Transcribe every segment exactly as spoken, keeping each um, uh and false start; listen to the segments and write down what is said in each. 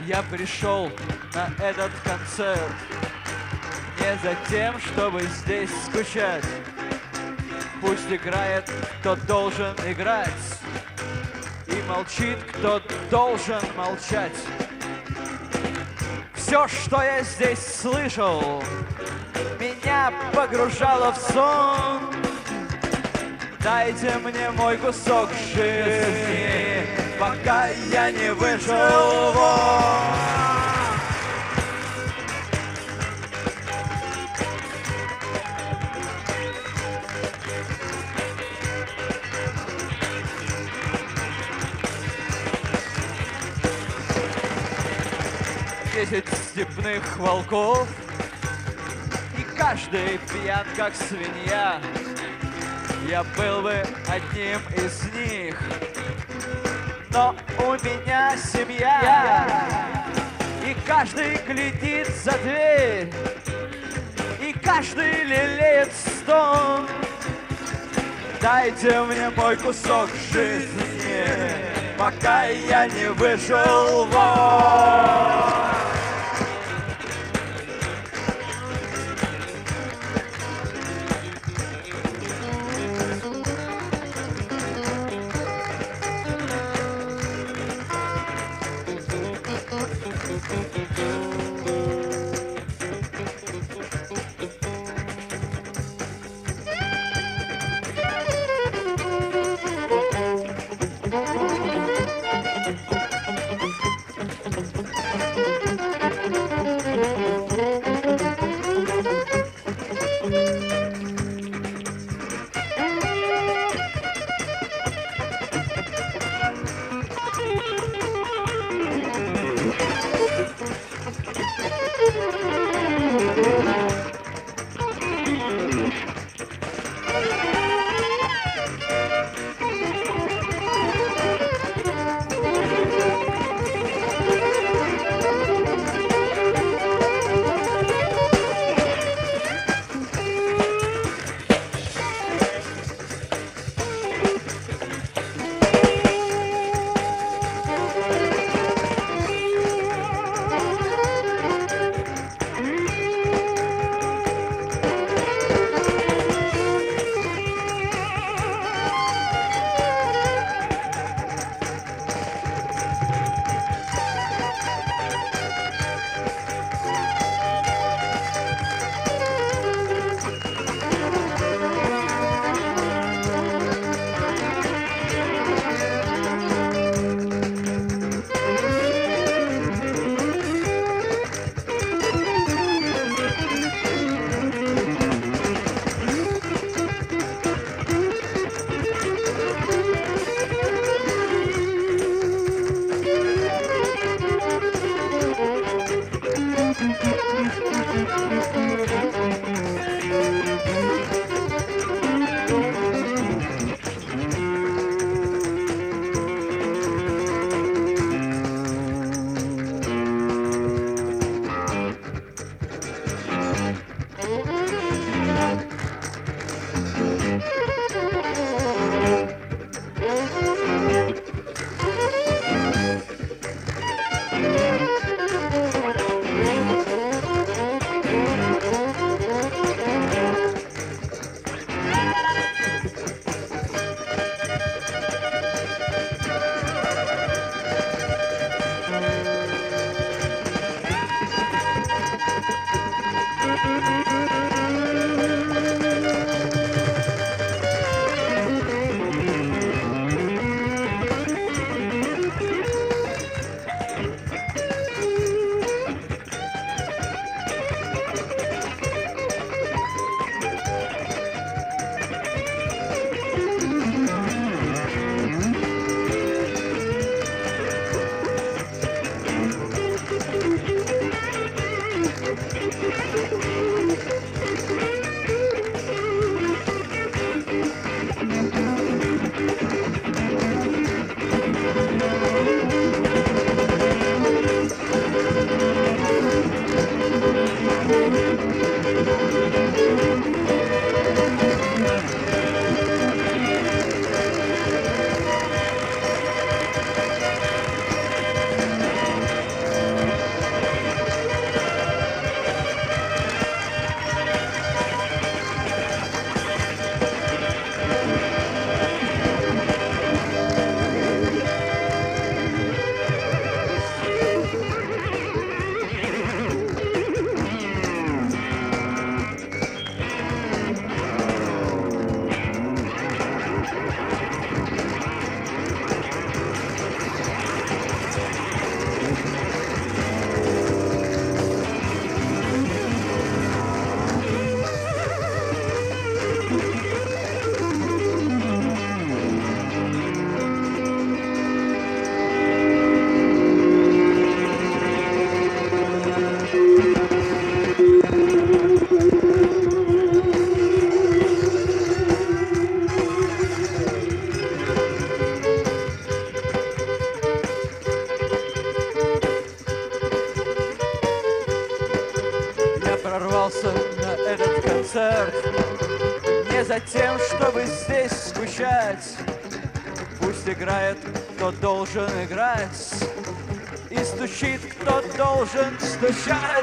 Я пришел на этот концерт не за тем, чтобы здесь скучать. Пусть играет, кто должен играть, и молчит, кто должен молчать. Все, что я здесь слышал, меня погружало в сон. Дайте мне мой кусок жизни, пока я не вышел вон. Десять степных волков, и каждый пьян, как свинья. Я был бы одним из них, но у меня семья. И каждый глядит за дверь, и каждый лелеет стон. Дайте мне мой кусок жизни, пока я не вышел вон. концерт не за тем, чтобы здесь скучать. Пусть играет, кто должен играть, и стучит, кто должен стучать.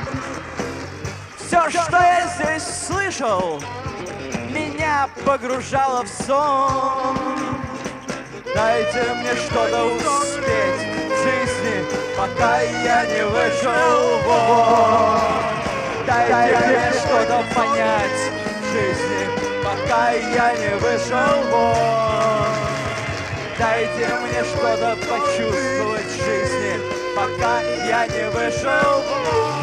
Все, что я здесь слышал, меня погружало в сон. Дайте мне что-то успеть в жизни, пока я не вышел вон. Дайте мне что-то понять в жизни, пока я не вышел вон. Дайте мне что-то почувствовать в жизни, пока я не вышел вон.